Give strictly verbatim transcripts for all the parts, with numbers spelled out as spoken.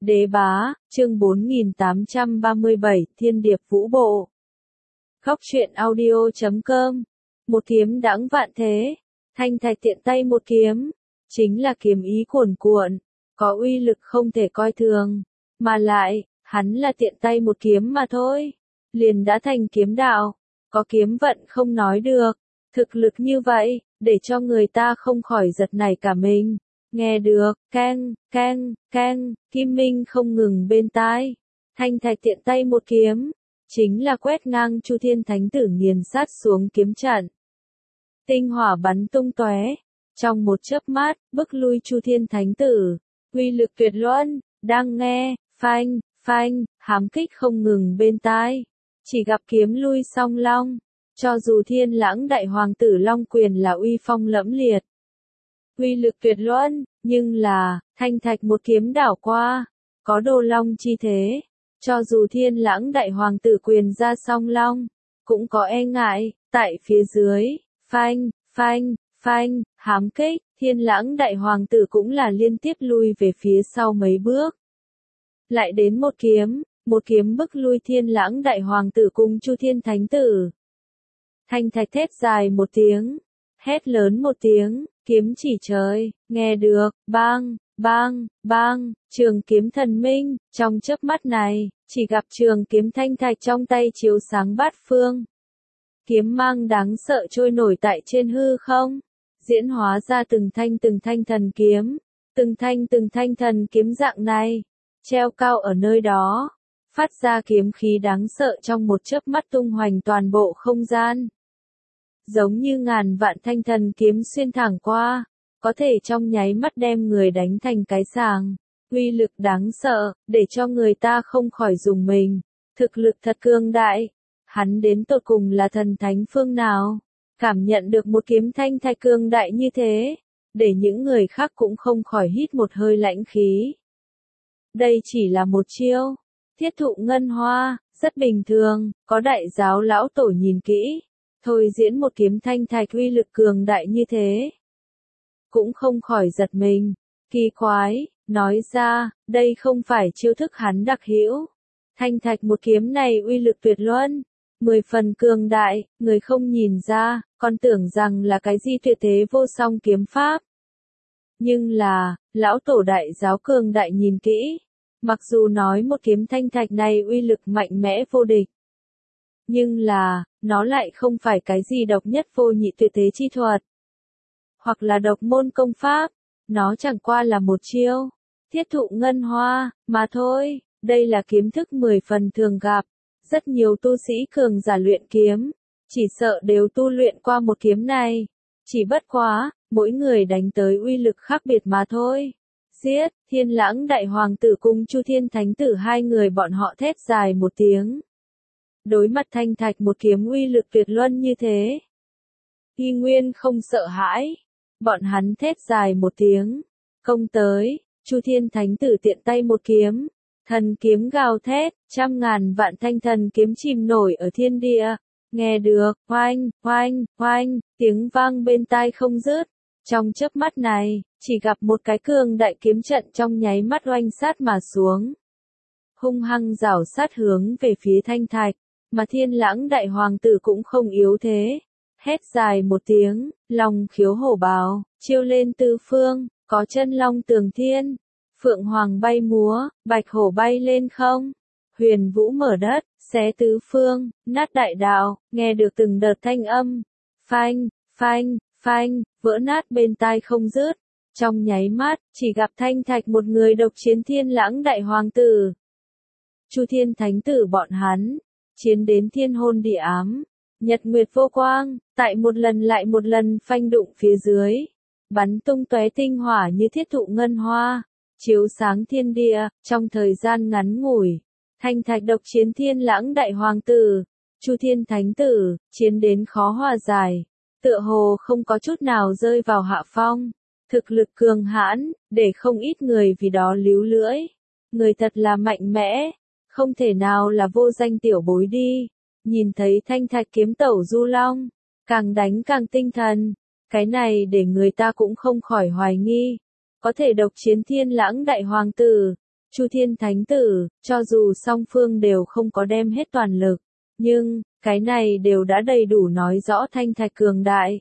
Đế bá, chương bốn nghìn tám trăm ba mươi bảy, Thiên điệp vũ bộ. Khóc chuyện audio chấm com. Một kiếm đãng vạn thế. Thanh Thạch tiện tay một kiếm. Chính là kiếm ý cuồn cuộn. Có uy lực không thể coi thường. Mà lại, hắn là tiện tay một kiếm mà thôi. Liền đã thành kiếm đạo. Có kiếm vận không nói được. Thực lực như vậy, để cho người ta không khỏi giật nảy cả mình. Nghe được, keng, keng, keng, kim minh không ngừng bên tai. Thanh Thạch tiện tay một kiếm, chính là quét ngang Chu Thiên Thánh Tử nghiền sát xuống kiếm trận. Tinh hỏa bắn tung tóe, trong một chớp mắt, bức lui Chu Thiên Thánh Tử, uy lực tuyệt luân, đang nghe, phanh, phanh, hám kích không ngừng bên tai. Chỉ gặp kiếm lui song long, cho dù Thiên Lãng Đại Hoàng tử Long Quyền là uy phong lẫm liệt, uy lực tuyệt luân, nhưng là, Thanh Thạch một kiếm đảo qua, có đồ long chi thế, cho dù Thiên Lãng Đại Hoàng tử quyền ra song long, cũng có e ngại, tại phía dưới, phanh, phanh, phanh, hám kích, Thiên Lãng Đại Hoàng tử cũng là liên tiếp lui về phía sau mấy bước. Lại đến một kiếm, một kiếm bức lui Thiên Lãng Đại Hoàng tử cùng Chu Thiên Thánh Tử. Thanh Thạch thét dài một tiếng, hét lớn một tiếng, kiếm chỉ trời, nghe được, bang, bang, bang, trường kiếm thần minh, trong chớp mắt này, chỉ gặp trường kiếm Thanh Thạch trong tay chiếu sáng bát phương. Kiếm mang đáng sợ trôi nổi tại trên hư không, diễn hóa ra từng thanh từng thanh thần kiếm, từng thanh từng thanh thần kiếm dạng này, treo cao ở nơi đó, phát ra kiếm khí đáng sợ trong một chớp mắt tung hoành toàn bộ không gian. Giống như ngàn vạn thanh thần kiếm xuyên thẳng qua, có thể trong nháy mắt đem người đánh thành cái sàng, uy lực đáng sợ, để cho người ta không khỏi dùng mình, thực lực thật cường đại, hắn đến tột cùng là thần thánh phương nào, cảm nhận được một kiếm Thanh Thạch cường đại như thế, để những người khác cũng không khỏi hít một hơi lãnh khí. Đây chỉ là một chiêu, thiết thụ ngân hoa, rất bình thường, có đại giáo lão tổ nhìn kỹ. Thôi diễn một kiếm Thanh Thạch uy lực cường đại như thế, cũng không khỏi giật mình, kỳ quái, nói ra, đây không phải chiêu thức hắn đặc hữu. Thanh Thạch một kiếm này uy lực tuyệt luân, mười phần cường đại, người không nhìn ra, còn tưởng rằng là cái gì tuyệt thế vô song kiếm pháp. Nhưng là, lão tổ đại giáo cường đại nhìn kỹ, mặc dù nói một kiếm Thanh Thạch này uy lực mạnh mẽ vô địch, nhưng là, nó lại không phải cái gì độc nhất vô nhị tuyệt thế chi thuật, hoặc là độc môn công pháp, nó chẳng qua là một chiêu, thiết thụ ngân hoa, mà thôi, đây là kiếm thức mười phần thường gặp, rất nhiều tu sĩ cường giả luyện kiếm, chỉ sợ đều tu luyện qua một kiếm này, chỉ bất quá, mỗi người đánh tới uy lực khác biệt mà thôi. Giết, Thiên Lãng Đại Hoàng tử cùng Chu Thiên Thánh Tử hai người bọn họ thét dài một tiếng. Đối mặt Thanh Thạch một kiếm uy lực tuyệt luân như thế, Y Nguyên không sợ hãi, bọn hắn thét dài một tiếng, công tới, Chu Thiên Thánh Tử tiện tay một kiếm, thần kiếm gào thét, trăm ngàn vạn thanh thần kiếm chìm nổi ở thiên địa, nghe được, oanh, oanh, oanh, tiếng vang bên tai không dứt, trong chớp mắt này, chỉ gặp một cái cường đại kiếm trận trong nháy mắt oanh sát mà xuống, hung hăng rảo sát hướng về phía Thanh Thạch. Mà Thiên Lãng Đại Hoàng tử cũng không yếu thế, hét dài một tiếng, long khiếu hổ bào, chiêu lên tứ phương, có chân long tường thiên, phượng hoàng bay múa, bạch hổ bay lên không, huyền vũ mở đất, xé tứ phương, nát đại đạo, nghe được từng đợt thanh âm, phanh, phanh, phanh, vỡ nát bên tai không dứt, trong nháy mắt, chỉ gặp Thanh Thạch một người độc chiến Thiên Lãng Đại Hoàng tử. Chu Thiên Thánh Tử bọn hắn chiến đến thiên hôn địa ám, nhật nguyệt vô quang, tại một lần lại một lần phanh đụng phía dưới, bắn tung tóe tinh hỏa như thiết thụ ngân hoa, chiếu sáng thiên địa, trong thời gian ngắn ngủi, Thanh Thạch độc chiến Thiên Lãng Đại Hoàng tử, Chu Thiên Thánh Tử, chiến đến khó hòa giải, tựa hồ không có chút nào rơi vào hạ phong, thực lực cường hãn, để không ít người vì đó líu lưỡi, người thật là mạnh mẽ. Không thể nào là vô danh tiểu bối đi, nhìn thấy Thanh Thạch kiếm tẩu du long, càng đánh càng tinh thần, cái này để người ta cũng không khỏi hoài nghi, có thể độc chiến Thiên Lãng Đại Hoàng tử, Chu Thiên Thánh Tử, cho dù song phương đều không có đem hết toàn lực, nhưng, cái này đều đã đầy đủ nói rõ Thanh Thạch cường đại.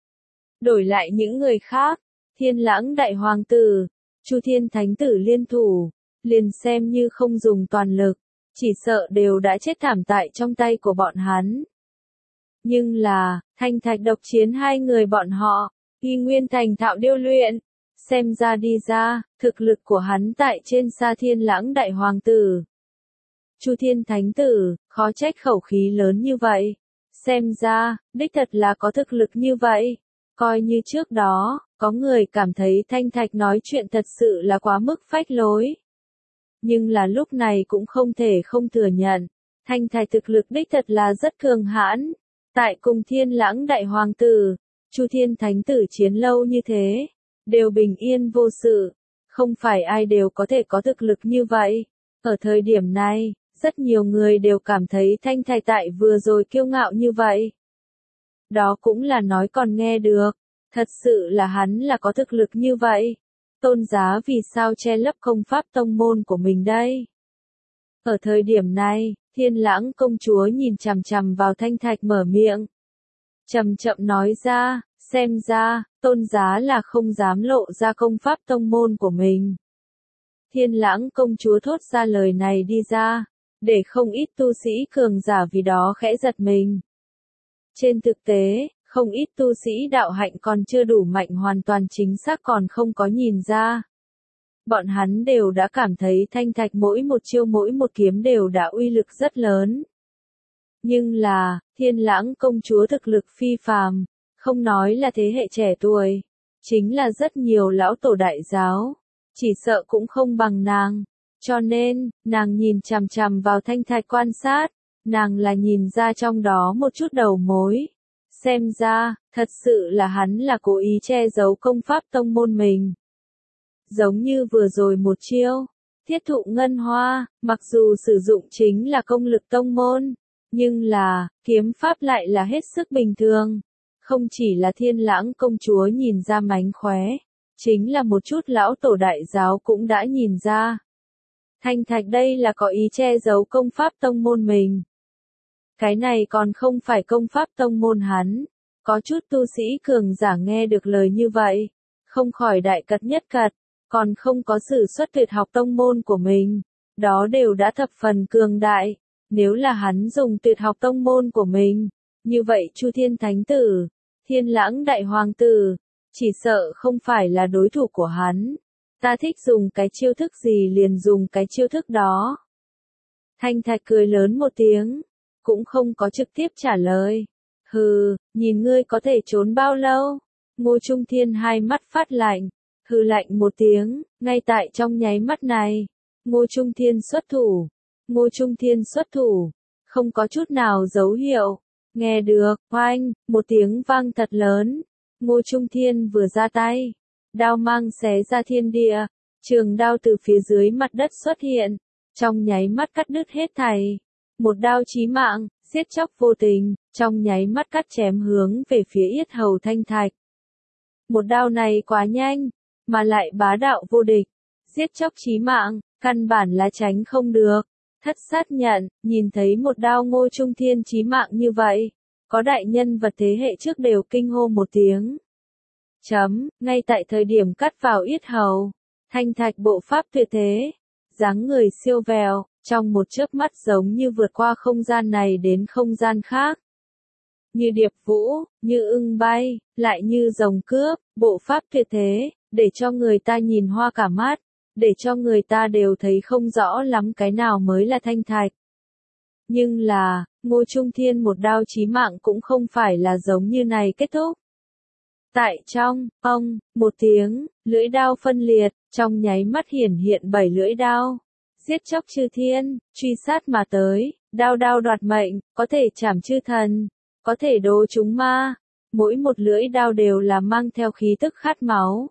Đổi lại những người khác, Thiên Lãng Đại Hoàng Tử, Chu Thiên Thánh Tử liên thủ, liền xem như không dùng toàn lực, chỉ sợ đều đã chết thảm tại trong tay của bọn hắn. Nhưng là, Thanh Thạch độc chiến hai người bọn họ, y nguyên thành thạo điêu luyện, xem ra đi ra, thực lực của hắn tại trên xa Thiên Lãng Đại Hoàng Tử. Chu Thiên Thánh Tử, khó trách khẩu khí lớn như vậy. Xem ra, đích thật là có thực lực như vậy. Coi như trước đó, có người cảm thấy Thanh Thạch nói chuyện thật sự là quá mức phách lối. Nhưng là lúc này cũng không thể không thừa nhận. Thanh Thạch thực lực đích thật là rất cường hãn. Tại cùng Thiên Lãng Đại Hoàng Tử, Chu Thiên Thánh Tử chiến lâu như thế, đều bình yên vô sự. Không phải ai đều có thể có thực lực như vậy. Ở thời điểm này, rất nhiều người đều cảm thấy Thanh Thạch tại vừa rồi kiêu ngạo như vậy. Đó cũng là nói còn nghe được. Thật sự là hắn là có thực lực như vậy. Tôn Giá vì sao che lấp công pháp tông môn của mình đây? Ở thời điểm này, Thiên Lãng công chúa nhìn chằm chằm vào Thanh Thạch mở miệng. Chậm chậm nói ra, xem ra, Tôn Giá là không dám lộ ra công pháp tông môn của mình. Thiên Lãng công chúa thốt ra lời này đi ra, để không ít tu sĩ cường giả vì đó khẽ giật mình. Trên thực tế, không ít tu sĩ đạo hạnh còn chưa đủ mạnh hoàn toàn chính xác còn không có nhìn ra. Bọn hắn đều đã cảm thấy Thanh Thạch mỗi một chiêu mỗi một kiếm đều đã uy lực rất lớn. Nhưng là, Thiên Lãng công chúa thực lực phi phàm, không nói là thế hệ trẻ tuổi, chính là rất nhiều lão tổ đại giáo, chỉ sợ cũng không bằng nàng. Cho nên, nàng nhìn chằm chằm vào Thanh Thạch quan sát, nàng là nhìn ra trong đó một chút đầu mối. Xem ra, thật sự là hắn là cố ý che giấu công pháp tông môn mình. Giống như vừa rồi một chiêu, thiết thụ ngân hoa, mặc dù sử dụng chính là công lực tông môn, nhưng là, kiếm pháp lại là hết sức bình thường. Không chỉ là Thiên Lãng công chúa nhìn ra mánh khóe, chính là một chút lão tổ đại giáo cũng đã nhìn ra. Thanh Thạch đây là có ý che giấu công pháp tông môn mình. Cái này còn không phải công pháp tông môn hắn. Có chút tu sĩ cường giả nghe được lời như vậy, không khỏi đại cật nhất cật, còn không có sử xuất tuyệt học tông môn của mình. Đó đều đã thập phần cường đại. Nếu là hắn dùng tuyệt học tông môn của mình, như vậy Chu Thiên Thánh Tử, Thiên Lãng Đại Hoàng Tử, chỉ sợ không phải là đối thủ của hắn. Ta thích dùng cái chiêu thức gì liền dùng cái chiêu thức đó. Thanh Thạch cười lớn một tiếng, cũng không có trực tiếp trả lời. Hừ, nhìn ngươi có thể trốn bao lâu? Ngô Trung Thiên hai mắt phát lạnh, hừ lạnh một tiếng, ngay tại trong nháy mắt này. Ngô Trung Thiên xuất thủ. Ngô Trung Thiên xuất thủ, không có chút nào dấu hiệu. Nghe được, oanh, một tiếng vang thật lớn. Ngô Trung Thiên vừa ra tay, đao mang xé ra thiên địa, trường đao từ phía dưới mặt đất xuất hiện, trong nháy mắt cắt đứt hết thảy. Một đao chí mạng, giết chóc vô tình, trong nháy mắt cắt chém hướng về phía yết hầu Thanh Thạch. Một đao này quá nhanh, mà lại bá đạo vô địch, giết chóc chí mạng, căn bản là tránh không được. Thất sát nhận, nhìn thấy một đao Ngô Trung Thiên chí mạng như vậy, có đại nhân vật thế hệ trước đều kinh hô một tiếng. Chấm, ngay tại thời điểm cắt vào yết hầu, Thanh Thạch bộ pháp tuyệt thế, dáng người siêu vẹo, trong một chớp mắt giống như vượt qua không gian này đến không gian khác. Như điệp vũ, như ưng bay, lại như rồng cướp, bộ pháp tuyệt thế, để cho người ta nhìn hoa cả mắt, để cho người ta đều thấy không rõ lắm cái nào mới là Thanh Thạch. Nhưng là, Ngô Trung Thiên một đao chí mạng cũng không phải là giống như này kết thúc. Tại trong, ông, một tiếng, lưỡi đao phân liệt, trong nháy mắt hiển hiện bảy lưỡi đao. Giết chóc chư thiên, truy sát mà tới, đao đao đoạt mệnh, có thể chảm chư thần, có thể đố chúng ma. Mỗi một lưỡi đao đều là mang theo khí tức khát máu.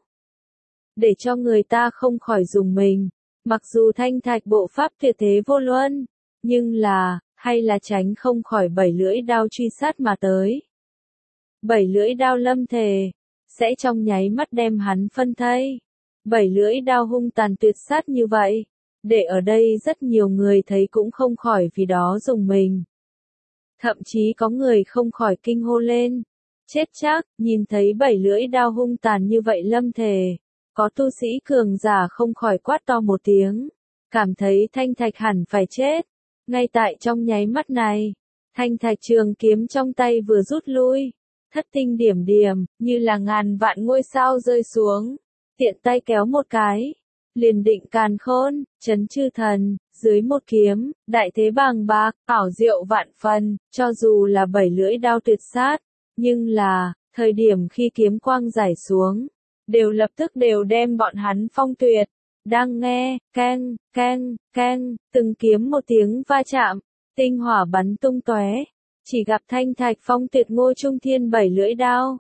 Để cho người ta không khỏi dùng mình. Mặc dù Thanh Thạch bộ pháp tuyệt thế vô luân, nhưng là, hay là tránh không khỏi bảy lưỡi đao truy sát mà tới. Bảy lưỡi đao lâm thề, sẽ trong nháy mắt đem hắn phân thây. Bảy lưỡi đao hung tàn tuyệt sát như vậy, để ở đây rất nhiều người thấy cũng không khỏi vì đó rùng mình. Thậm chí có người không khỏi kinh hô lên. Chết chắc, nhìn thấy bảy lưỡi đao hung tàn như vậy lâm thể. Có tu sĩ cường giả không khỏi quát to một tiếng. Cảm thấy thanh thạch hẳn phải chết. Ngay tại trong nháy mắt này, thanh thạch trường kiếm trong tay vừa rút lui. Thất tinh điểm điểm, như là ngàn vạn ngôi sao rơi xuống. Tiện tay kéo một cái. Liền định càn khôn, chấn chư thần, dưới một kiếm, đại thế bàng bạc, ảo diệu vạn phần, cho dù là bảy lưỡi đao tuyệt sát, nhưng là, thời điểm khi kiếm quang rải xuống, đều lập tức đều đem bọn hắn phong tuyệt. Đang nghe, keng, keng, keng, từng kiếm một tiếng va chạm, tinh hỏa bắn tung tóe, chỉ gặp thanh thạch phong tuyệt Ngô Trung Thiên bảy lưỡi đao.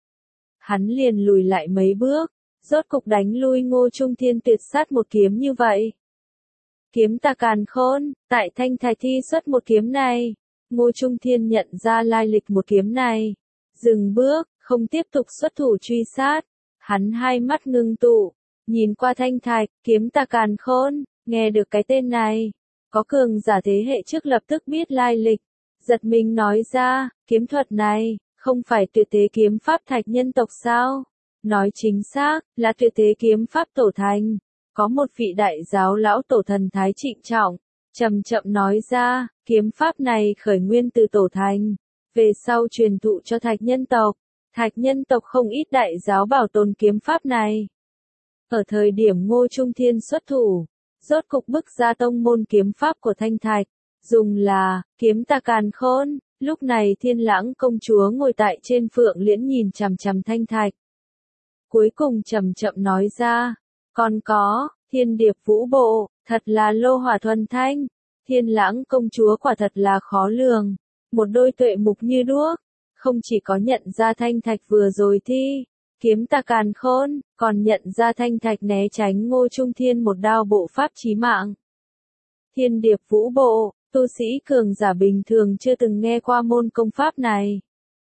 Hắn liền lùi lại mấy bước. Rốt cục đánh lui Ngô Trung Thiên tuyệt sát một kiếm như vậy. Kiếm tà càn khôn, tại thanh thạch thi xuất một kiếm này. Ngô Trung Thiên nhận ra lai lịch một kiếm này. Dừng bước, không tiếp tục xuất thủ truy sát. Hắn hai mắt ngưng tụ, nhìn qua thanh thạch, kiếm tà càn khôn, nghe được cái tên này. Có cường giả thế hệ trước lập tức biết lai lịch. Giật mình nói ra, kiếm thuật này, không phải tuyệt thế kiếm pháp thạch nhân tộc sao? Nói chính xác, là tuyệt thế kiếm pháp tổ thành. Có một vị đại giáo lão tổ thần thái trịnh trọng, chậm chậm nói ra, kiếm pháp này khởi nguyên từ tổ thành, về sau truyền thụ cho thạch nhân tộc. Thạch nhân tộc không ít đại giáo bảo tồn kiếm pháp này. Ở thời điểm Ngô Trung Thiên xuất thủ, rốt cục bức ra tông môn kiếm pháp của thanh thạch, dùng là, kiếm tà càn khôn. Lúc này Thiên Lãng công chúa ngồi tại trên phượng liễn nhìn chằm chằm thanh thạch. Cuối cùng chậm chậm nói ra, còn có, thiên điệp vũ bộ, thật là lô hỏa thuần thanh. Thiên Lãng công chúa quả thật là khó lường, một đôi tuệ mục như đuốc, không chỉ có nhận ra thanh thạch vừa rồi thi, kiếm tà càn khôn, còn nhận ra thanh thạch né tránh Ngô Trung Thiên một đao bộ pháp chí mạng. Thiên điệp vũ bộ, tu sĩ cường giả bình thường chưa từng nghe qua môn công pháp này.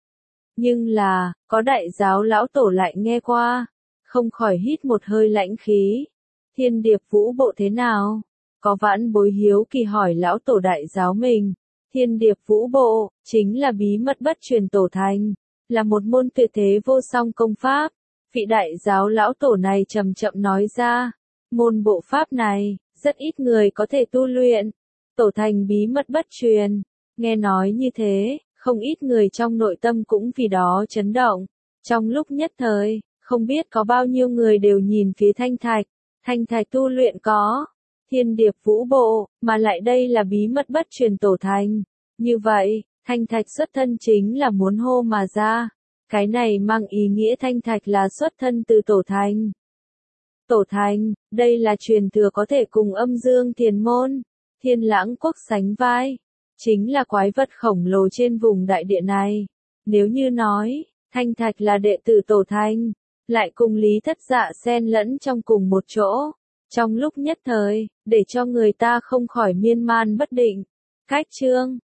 Nhưng là, có đại giáo lão tổ lại nghe qua, không khỏi hít một hơi lãnh khí. Thiên điệp vũ bộ thế nào? Có vãn bối hiếu kỳ hỏi lão tổ đại giáo mình. Thiên điệp vũ bộ, chính là bí mật bất truyền tổ thành, là một môn tuyệt thế vô song công pháp. Vị đại giáo lão tổ này chậm chậm nói ra, môn bộ pháp này, rất ít người có thể tu luyện. Tổ thành bí mật bất truyền, nghe nói như thế. Không ít người trong nội tâm cũng vì đó chấn động. Trong lúc nhất thời, không biết có bao nhiêu người đều nhìn phía thanh thạch. Thanh thạch tu luyện có thiên điệp vũ bộ, mà lại đây là bí mật bất truyền tổ thành. Như vậy, thanh thạch xuất thân chính là muốn hô mà ra. Cái này mang ý nghĩa thanh thạch là xuất thân từ tổ thành. Tổ thành, đây là truyền thừa có thể cùng âm dương thiền môn, Thiên Lãng quốc sánh vai. Chính là quái vật khổng lồ trên vùng đại địa này. Nếu như nói, thanh thạch là đệ tử tổ thành, lại cùng Lý Thất Dạ xen lẫn trong cùng một chỗ. Trong lúc nhất thời, để cho người ta không khỏi miên man bất định. Cách chương